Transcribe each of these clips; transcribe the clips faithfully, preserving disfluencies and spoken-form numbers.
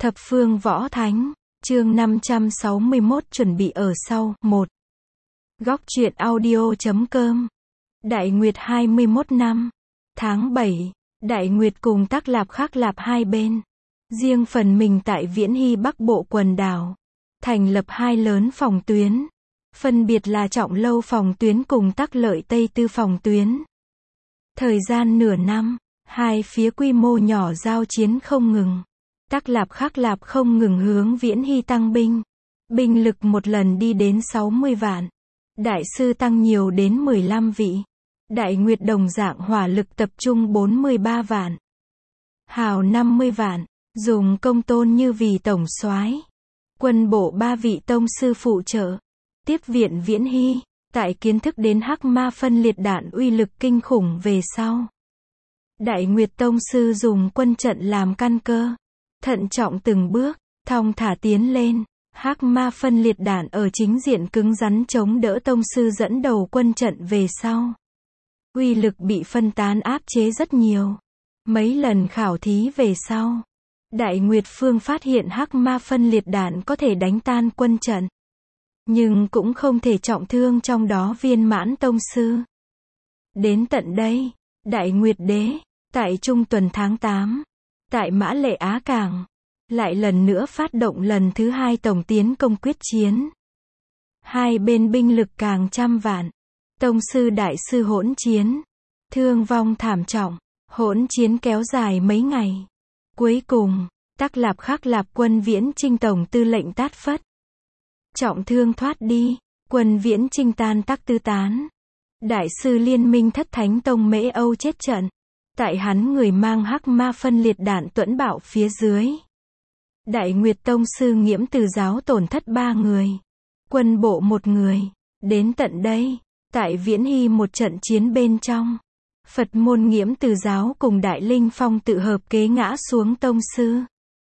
Thập phương võ thánh, chương năm trăm sáu mươi mốt chuẩn bị ở sau, một. Góc truyện audio.com. Đại Nguyệt hai mươi mốt năm. Tháng bảy, Đại Nguyệt cùng Tắc Lạp Khắc Lạp hai bên. Riêng phần mình tại Viễn Hy Bắc Bộ quần đảo. Thành lập hai lớn phòng tuyến. Phân biệt là Trọng Lâu phòng tuyến cùng Tắc Lợi Tây Tư phòng tuyến. Thời gian nửa năm, hai phía quy mô nhỏ giao chiến không ngừng. Tắc Lạp Khắc Lạp không ngừng hướng Viễn Hy tăng binh. Binh lực một lần đi đến sáu mươi vạn. Đại sư tăng nhiều đến mười lăm vị. Đại Nguyệt đồng dạng hỏa lực tập trung bốn mươi ba vạn. Hào năm mươi vạn, dùng Công Tôn Như vì tổng soái. Quân bộ ba vị tông sư phụ trợ. Tiếp viện Viễn Hy, tại kiến thức đến hắc ma phân liệt đạn uy lực kinh khủng về sau. Đại Nguyệt tông sư dùng quân trận làm căn cơ. Thận trọng từng bước, thong thả tiến lên. Hắc ma phân liệt đạn ở chính diện cứng rắn chống đỡ tông sư dẫn đầu quân trận về sau. Uy lực bị phân tán áp chế rất nhiều. Mấy lần khảo thí về sau, Đại Nguyệt Phương phát hiện hắc ma phân liệt đạn có thể đánh tan quân trận. Nhưng cũng không thể trọng thương trong đó viên mãn tông sư. Đến tận đây, Đại Nguyệt Đế, tại trung tuần tháng tám, tại Mã Lệ Á Cảng, lại lần nữa phát động lần thứ hai tổng tiến công quyết chiến. Hai bên binh lực càng trăm vạn. Tông sư đại sư hỗn chiến. Thương vong thảm trọng. Hỗn chiến kéo dài mấy ngày. Cuối cùng, Tắc Lạp Khắc Lạp quân Viễn Chinh tổng tư lệnh Tát Phất. Trọng thương thoát đi. Quân Viễn Chinh tan tác tư tán. Đại sư liên minh Thất Thánh Tông Mễ Âu chết trận. Tại hắn người mang hắc ma phân liệt đạn tuẫn bạo phía dưới. Đại Nguyệt tông sư Nghiễm Từ giáo tổn thất ba người. Quân bộ một người. Đến tận đây, tại Viễn Hy một trận chiến bên trong, Phật môn Nghiễm Từ giáo cùng Đại Linh Phong tự hợp kế ngã xuống tông sư.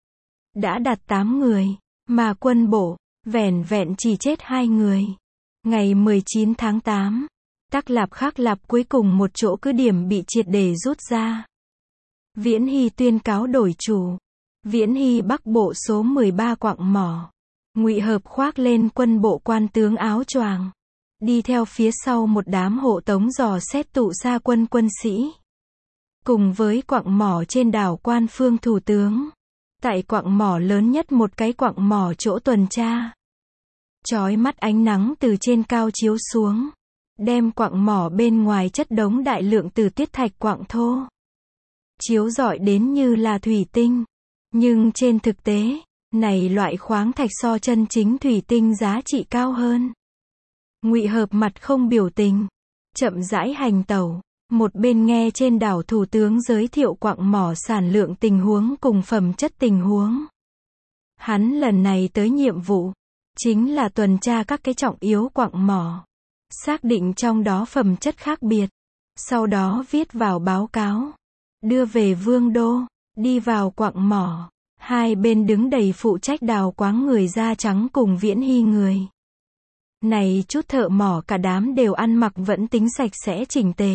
Đã đạt tám người, mà quân bộ, vẻn vẹn chỉ chết hai người. Ngày mười chín tháng tám, Tắc Lạp Khắc Lạp cuối cùng một chỗ cứ điểm bị triệt để rút ra. Viễn Hy tuyên cáo đổi chủ. Viễn Hy Bắc Bộ số mười ba quặng mỏ. Ngụy Hợp khoác lên quân bộ quan tướng áo choàng, đi theo phía sau một đám hộ tống dò xét tụ xa quân quân sĩ. Cùng với quặng mỏ trên đảo Quan Phương thủ tướng. Tại quặng mỏ lớn nhất một cái quặng mỏ chỗ tuần tra. Chói mắt ánh nắng từ trên cao chiếu xuống, đem quặng mỏ bên ngoài chất đống đại lượng từ tuyết thạch quặng thô. Chiếu rọi đến như là thủy tinh. Nhưng trên thực tế, này loại khoáng thạch so chân chính thủy tinh giá trị cao hơn. Ngụy Hợp mặt không biểu tình, chậm rãi hành tẩu, một bên nghe trên đảo thủ tướng giới thiệu quặng mỏ sản lượng tình huống cùng phẩm chất tình huống. Hắn lần này tới nhiệm vụ, chính là tuần tra các cái trọng yếu quặng mỏ, xác định trong đó phẩm chất khác biệt, sau đó viết vào báo cáo, đưa về Vương đô. Đi vào quặng mỏ, hai bên đứng đầy phụ trách đào quáng người da trắng cùng Viễn Hy người. Này chút thợ mỏ cả đám đều ăn mặc vẫn tính sạch sẽ chỉnh tề.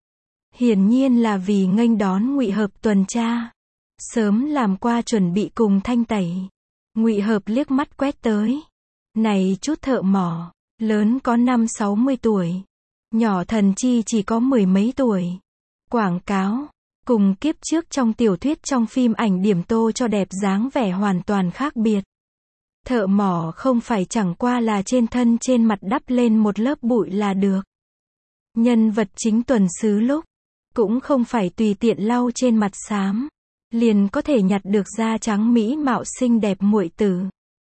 Hiển nhiên là vì nghênh đón Ngụy Hợp tuần tra. Sớm làm qua chuẩn bị cùng thanh tẩy. Ngụy Hợp liếc mắt quét tới. Này chút thợ mỏ, lớn có năm sáu mươi tuổi. Nhỏ thần chi chỉ có mười mấy tuổi. Quảng cáo. Cùng kiếp trước trong tiểu thuyết trong phim ảnh điểm tô cho đẹp dáng vẻ hoàn toàn khác biệt. Thợ mỏ không phải chẳng qua là trên thân trên mặt đắp lên một lớp bụi là được. Nhân vật chính tuần sứ lúc, cũng không phải tùy tiện lau trên mặt xám, liền có thể nhặt được da trắng mỹ mạo xinh đẹp muội tử.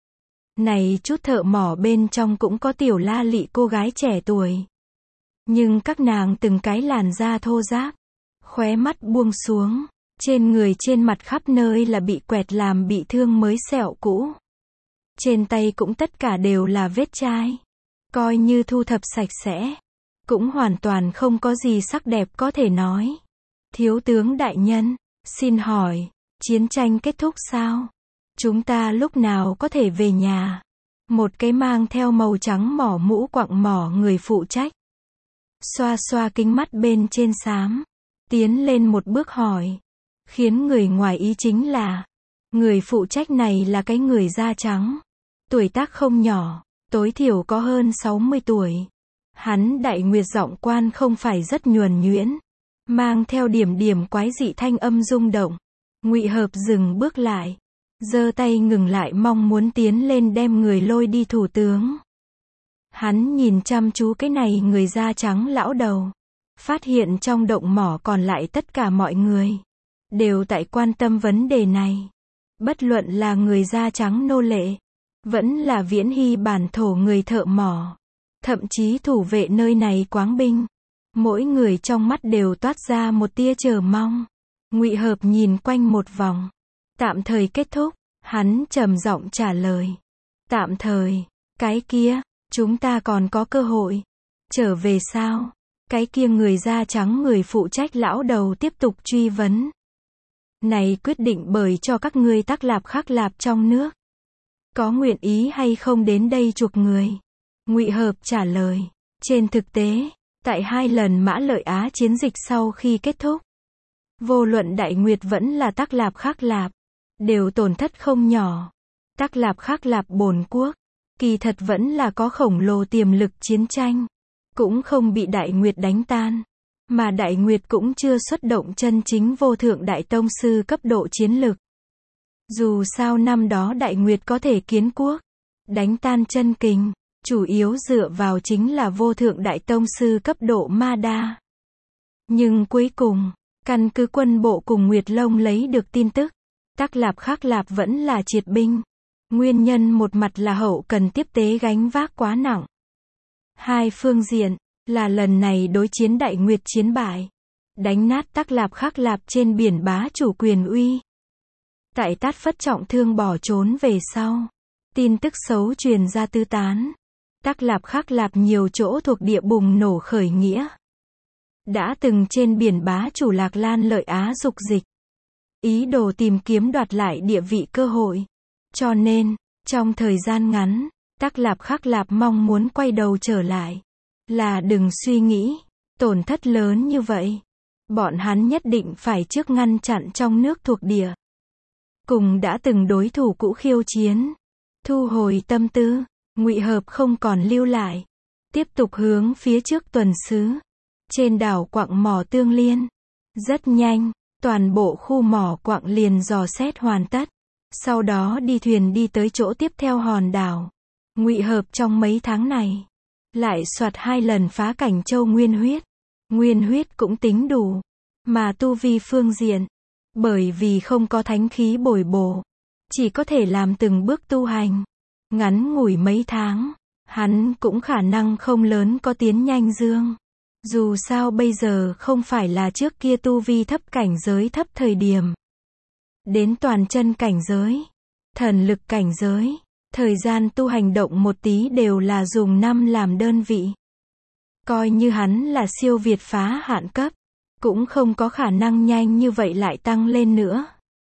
Này chút thợ mỏ bên trong cũng có tiểu la lị cô gái trẻ tuổi. Nhưng các nàng từng cái làn da thô ráp. Khóe mắt buông xuống, trên người trên mặt khắp nơi là bị quẹt làm bị thương mới sẹo cũ. Trên tay cũng tất cả đều là vết chai. Coi như thu thập sạch sẽ, cũng hoàn toàn không có gì sắc đẹp có thể nói. Thiếu tướng đại nhân, xin hỏi, chiến tranh kết thúc sao? Chúng ta lúc nào có thể về nhà? Một cái mang theo màu trắng mỏ mũ quặng mỏ người phụ trách. Xoa xoa kính mắt bên trên xám. Tiến lên một bước hỏi. Khiến người ngoài ý chính là, Người phụ trách này là cái người da trắng. Tuổi tác không nhỏ, tối thiểu có hơn sáu mươi tuổi. Hắn Đại Nguyệt giọng quan không phải rất nhuần nhuyễn, mang theo điểm điểm quái dị thanh âm rung động. Ngụy Hợp dừng bước lại, giơ tay ngừng lại mong muốn tiến lên đem người lôi đi thủ tướng. Hắn nhìn chăm chú cái này người da trắng lão đầu, phát hiện trong động mỏ còn lại tất cả mọi người đều tại quan tâm vấn đề này. Bất luận là người da trắng nô lệ, vẫn là Viễn Hy bản thổ người thợ mỏ, thậm chí thủ vệ nơi này quáng binh, mỗi người trong mắt đều toát ra một tia chờ mong. Ngụy Hợp nhìn quanh một vòng, tạm thời kết thúc, hắn trầm giọng trả lời. Tạm thời, cái kia, chúng ta còn có cơ hội trở về sao? Cái kia người da trắng người phụ trách lão đầu tiếp tục truy vấn. Này quyết định bởi cho các ngươi Tắc Lạp Khắc Lạp trong nước có nguyện ý hay không đến đây chuộc người. Ngụy Hợp trả lời. Trên thực tế, tại hai lần Mã Lợi Á chiến dịch sau khi kết thúc, vô luận Đại Nguyệt vẫn là Tắc Lạp Khắc Lạp, đều tổn thất không nhỏ. Tắc Lạp Khắc Lạp bổn quốc, kỳ thật vẫn là có khổng lồ tiềm lực chiến tranh, cũng không bị Đại Nguyệt đánh tan. Mà Đại Nguyệt cũng chưa xuất động chân chính vô thượng đại tông sư cấp độ chiến lực. Dù sao năm đó Đại Nguyệt có thể kiến quốc, đánh tan chân Kình, chủ yếu dựa vào chính là vô thượng đại tông sư cấp độ Ma Đa. Nhưng cuối cùng, căn cứ quân bộ cùng Nguyệt Long lấy được tin tức, Tắc Lạp Khắc Lạp vẫn là triệt binh. Nguyên nhân một mặt là hậu cần tiếp tế gánh vác quá nặng. Hai phương diện, là lần này đối chiến Đại Nguyệt chiến bại, đánh nát Tắc Lạp Khắc Lạp trên biển bá chủ quyền uy. Tại Tát Phất trọng thương bỏ trốn về sau, tin tức xấu truyền ra tứ tán. Tắc Lạp Khắc Lạp nhiều chỗ thuộc địa bùng nổ khởi nghĩa. Đã từng trên biển bá chủ Lạc Lan Lợi Á dục dịch, ý đồ tìm kiếm đoạt lại địa vị cơ hội. Cho nên, trong thời gian ngắn, Tắc Lạp Khắc Lạp mong muốn quay đầu trở lại. Là đừng suy nghĩ, tổn thất lớn như vậy. Bọn hắn nhất định phải trước ngăn chặn trong nước thuộc địa. Cùng đã từng đối thủ cũ khiêu chiến. Thu hồi tâm tư, Ngụy Hợp không còn lưu lại. Tiếp tục hướng phía trước tuần sứ. Trên đảo quặng mỏ Tương Liên. Rất nhanh, toàn bộ khu mỏ quặng liền dò xét hoàn tất. Sau đó đi thuyền đi tới chỗ tiếp theo hòn đảo. Ngụy Hợp trong mấy tháng này, lại soạt hai lần phá Cảnh Châu Nguyên huyết. Nguyên huyết cũng tính đủ. Mà tu vi phương diện, bởi vì không có thánh khí bồi bổ, chỉ có thể làm từng bước tu hành. Ngắn ngủi mấy tháng, hắn cũng khả năng không lớn có tiến nhanh dương. Dù sao bây giờ không phải là trước kia tu vi thấp cảnh giới thấp thời điểm. Đến toàn chân cảnh giới, thần lực cảnh giới, thời gian tu hành động một tí đều là dùng năm làm đơn vị. Coi như hắn là siêu việt phá hạn cấp, cũng không có khả năng nhanh như vậy lại tăng lên nữa.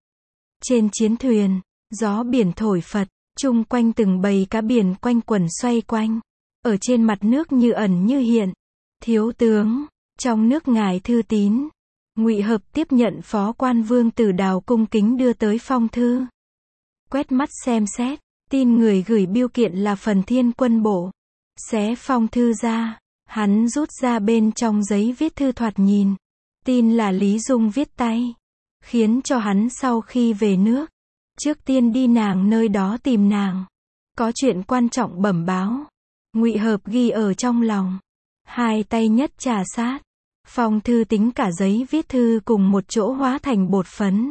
Trên chiến thuyền, gió biển thổi phật, chung quanh từng bầy cá biển quanh quẩn xoay quanh, ở trên mặt nước như ẩn như hiện. Thiếu tướng, trong nước ngài thư tín. Ngụy Hợp tiếp nhận phó quan Vương Tử Đào cung kính đưa tới phong thư. Quét mắt xem xét, tin người gửi bưu kiện là Phần Thiên quân bộ. Xé phong thư ra, hắn rút ra bên trong giấy viết thư thoạt nhìn. Tin là Lý Dung viết tay, khiến cho hắn sau khi về nước, trước tiên đi nàng nơi đó tìm nàng. Có chuyện quan trọng bẩm báo. Ngụy Hợp ghi ở trong lòng, hai tay nhất trà sát. Phong thư tính cả giấy viết thư cùng một chỗ hóa thành bột phấn.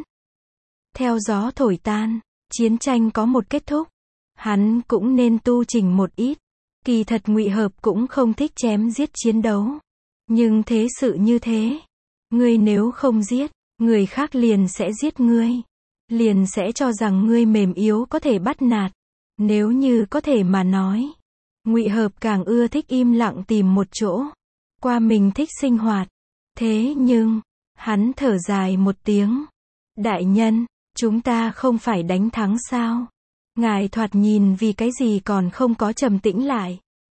Theo gió thổi tan, chiến tranh có một kết thúc. Hắn cũng nên tu chỉnh một ít. Kỳ thật Ngụy Hợp cũng không thích chém giết chiến đấu. Nhưng thế sự như thế. Ngươi nếu không giết, người khác liền sẽ giết ngươi. Liền sẽ cho rằng ngươi mềm yếu có thể bắt nạt. Nếu như có thể mà nói, Ngụy Hợp càng ưa thích im lặng tìm một chỗ. Qua mình thích sinh hoạt. Thế nhưng, hắn thở dài một tiếng. Đại nhân, chúng ta không phải đánh thắng sao? Ngài thoạt nhìn vì cái gì còn không có trầm tĩnh lại.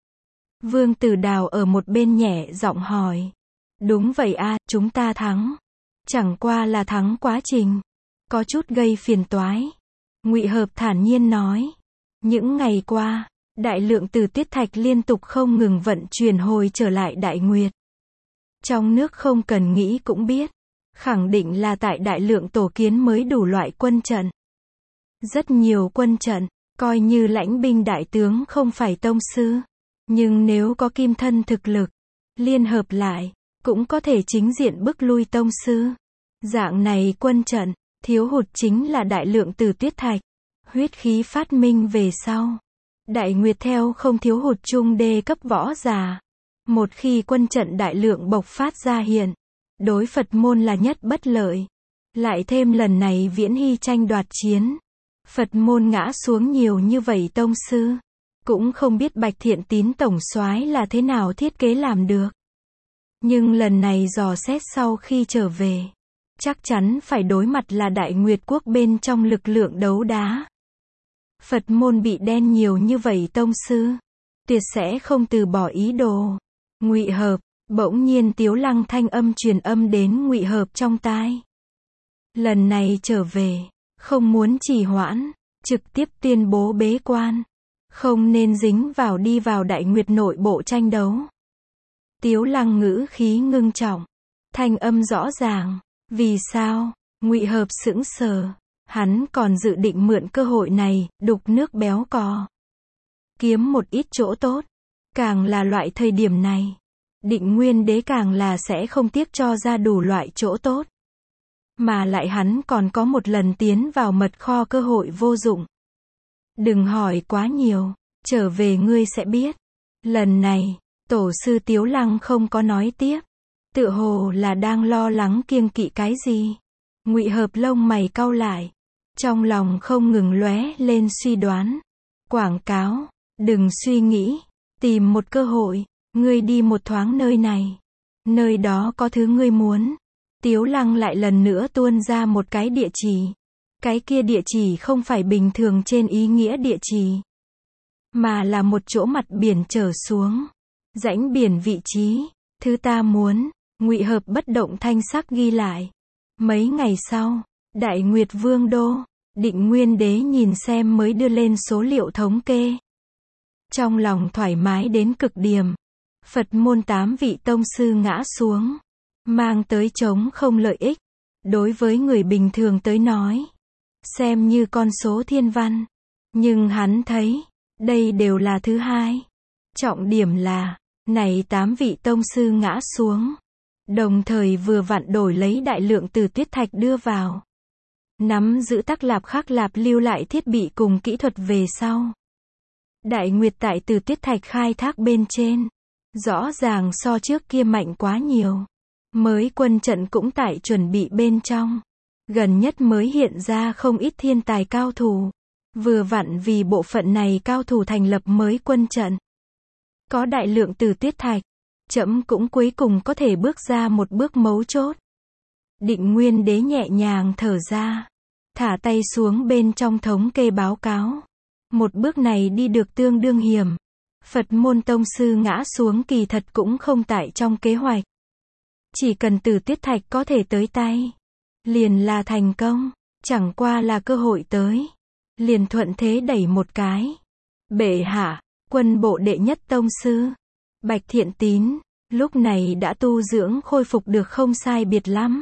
Vương Tử Đào ở một bên nhẹ giọng hỏi. Đúng vậy a, chúng ta thắng. Chẳng qua là thắng quá trình. Có chút gây phiền toái. Ngụy Hợp thản nhiên nói. Những ngày qua, đại lượng từ tuyết thạch liên tục không ngừng vận chuyển hồi trở lại Đại Nguyệt. Trong nước không cần nghĩ cũng biết, khẳng định là tại đại lượng tổ kiến mới đủ loại quân trận. Rất nhiều quân trận, coi như lãnh binh đại tướng không phải tông sư, nhưng nếu có kim thân thực lực, liên hợp lại, cũng có thể chính diện bức lui tông sư. Dạng này quân trận, thiếu hụt chính là đại lượng từ tuyết thạch. Huyết khí phát minh về sau, Đại Nguyệt theo không thiếu hụt trung đê cấp võ giả. Một khi quân trận đại lượng bộc phát ra hiện, đối Phật môn là nhất bất lợi. Lại thêm lần này Viễn Hy tranh đoạt chiến, Phật môn ngã xuống nhiều như vậy tông sư, cũng không biết Bạch Thiện Tín tổng soái là thế nào thiết kế làm được. Nhưng lần này dò xét sau khi trở về, chắc chắn phải đối mặt là Đại Nguyệt quốc bên trong lực lượng đấu đá. Phật môn bị đen nhiều như vậy tông sư, tuyệt sẽ không từ bỏ ý đồ. Ngụy Hợp, bỗng nhiên Tiếu Lăng thanh âm truyền âm đến Ngụy Hợp trong tai. Lần này trở về, không muốn trì hoãn, trực tiếp tuyên bố bế quan, không nên dính vào đi vào Đại Nguyệt nội bộ tranh đấu. Tiếu Lăng ngữ khí ngưng trọng, thanh âm rõ ràng. Vì sao? Ngụy Hợp sững sờ, hắn còn dự định mượn cơ hội này, đục nước béo cò, kiếm một ít chỗ tốt. Càng là loại thời điểm này, Định Nguyên Đế càng là sẽ không tiếc cho ra đủ loại chỗ tốt. Mà lại hắn còn có một lần tiến vào mật kho cơ hội vô dụng. Đừng hỏi quá nhiều, trở về ngươi sẽ biết. Lần này, tổ sư Tiếu Lăng không có nói tiếp, tựa hồ là đang lo lắng kiêng kỵ cái gì. Ngụy Hợp lông mày cau lại, trong lòng không ngừng lóe lên suy đoán. Quảng cáo, đừng suy nghĩ, tìm một cơ hội, ngươi đi một thoáng nơi này, nơi đó có thứ ngươi muốn. Tiếu Lăng lại lần nữa tuôn ra một cái địa chỉ. Cái kia địa chỉ không phải bình thường trên ý nghĩa địa chỉ, mà là một chỗ mặt biển trở xuống, rãnh biển vị trí. Thứ ta muốn. Ngụy Hợp bất động thanh sắc ghi lại. Mấy ngày sau, Đại Nguyệt Vương đô, Định Nguyên Đế nhìn xem mới đưa lên số liệu thống kê. Trong lòng thoải mái đến cực điểm. Phật môn tám vị tông sư ngã xuống, mang tới trống không lợi ích. Đối với người bình thường tới nói, xem như con số thiên văn. Nhưng hắn thấy, đây đều là thứ hai. Trọng điểm là, này tám vị tông sư ngã xuống, đồng thời vừa vặn đổi lấy đại lượng từ tuyết thạch đưa vào. Nắm giữ Tắc Lạp Khắc Lạp lưu lại thiết bị cùng kỹ thuật về sau. Đại Nguyệt tại từ tuyết thạch khai thác bên trên, rõ ràng so trước kia mạnh quá nhiều. Mới quân trận cũng tại chuẩn bị bên trong. Gần nhất mới hiện ra không ít thiên tài cao thủ. Vừa vặn vì bộ phận này cao thủ thành lập mới quân trận. Có đại lượng từ tuyết thạch, trẫm cũng cuối cùng có thể bước ra một bước mấu chốt. Định Nguyên Đế nhẹ nhàng thở ra, thả tay xuống bên trong thống kê báo cáo. Một bước này đi được tương đương hiểm. Phật môn tông sư ngã xuống kỳ thật cũng không tại trong kế hoạch. Chỉ cần từ tuyết thạch có thể tới tay, liền là thành công. Chẳng qua là cơ hội tới, liền thuận thế đẩy một cái. Bệ hạ, quân bộ đệ nhất tông sư, Bạch Thiện Tín, lúc này đã tu dưỡng khôi phục được không sai biệt lắm.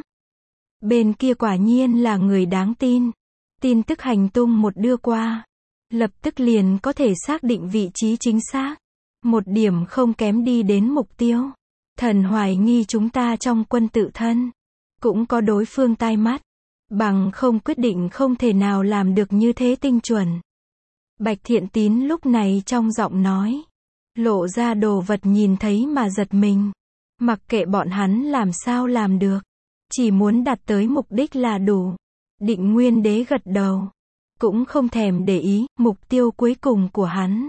Bên kia quả nhiên là người đáng tin. Tin tức hành tung một đưa qua, lập tức liền có thể xác định vị trí chính xác. Một điểm không kém đi đến mục tiêu. Thần hoài nghi chúng ta trong quân tự thân, cũng có đối phương tai mắt. Bằng không quyết định không thể nào làm được như thế tinh chuẩn. Bạch Thiện Tín lúc này trong giọng nói, lộ ra đồ vật nhìn thấy mà giật mình. Mặc kệ bọn hắn làm sao làm được, chỉ muốn đạt tới mục đích là đủ. Định Nguyên Đế gật đầu, cũng không thèm để ý, mục tiêu cuối cùng của hắn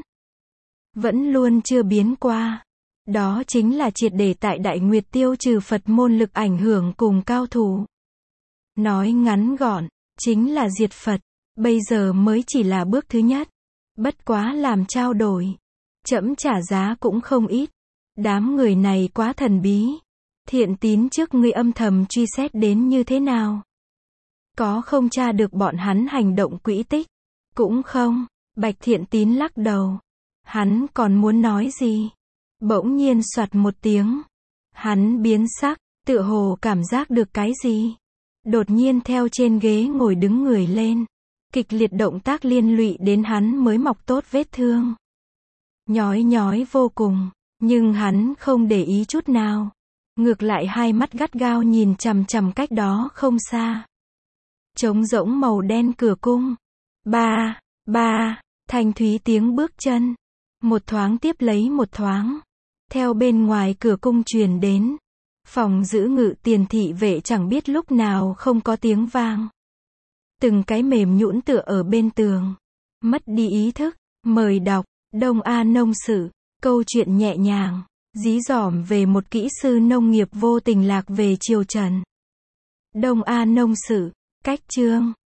vẫn luôn chưa biến qua. Đó chính là triệt để tại Đại Nguyệt tiêu trừ Phật môn lực ảnh hưởng cùng cao thủ. Nói ngắn gọn, chính là diệt Phật. Bây giờ mới chỉ là bước thứ nhất. Bất quá làm trao đổi, trẫm trả giá cũng không ít. Đám người này quá thần bí. Thiện Tín trước ngươi âm thầm truy xét đến như thế nào? Có không tra được bọn hắn hành động quỹ tích? Cũng không. Bạch Thiện Tín lắc đầu. Hắn còn muốn nói gì? Bỗng nhiên soạt một tiếng. Hắn biến sắc, tựa hồ cảm giác được cái gì. Đột nhiên theo trên ghế ngồi đứng người lên. Kịch liệt động tác liên lụy đến hắn mới mọc tốt vết thương. Nhói nhói vô cùng, nhưng hắn không để ý chút nào. Ngược lại hai mắt gắt gao nhìn chằm chằm cách đó không xa. Trống rỗng màu đen cửa cung. Ba, ba, thanh thúy tiếng bước chân. Một thoáng tiếp lấy một thoáng. Theo bên ngoài cửa cung truyền đến. Phòng giữ ngự tiền thị vệ chẳng biết lúc nào không có tiếng vang. Từng cái mềm nhũn tựa ở bên tường. Mất đi ý thức. Mời đọc. Đông A Nông Sự. Câu chuyện nhẹ nhàng. Dí dỏm về một kỹ sư nông nghiệp vô tình lạc về triều Trần. Đông A Nông Sự. Cách chương.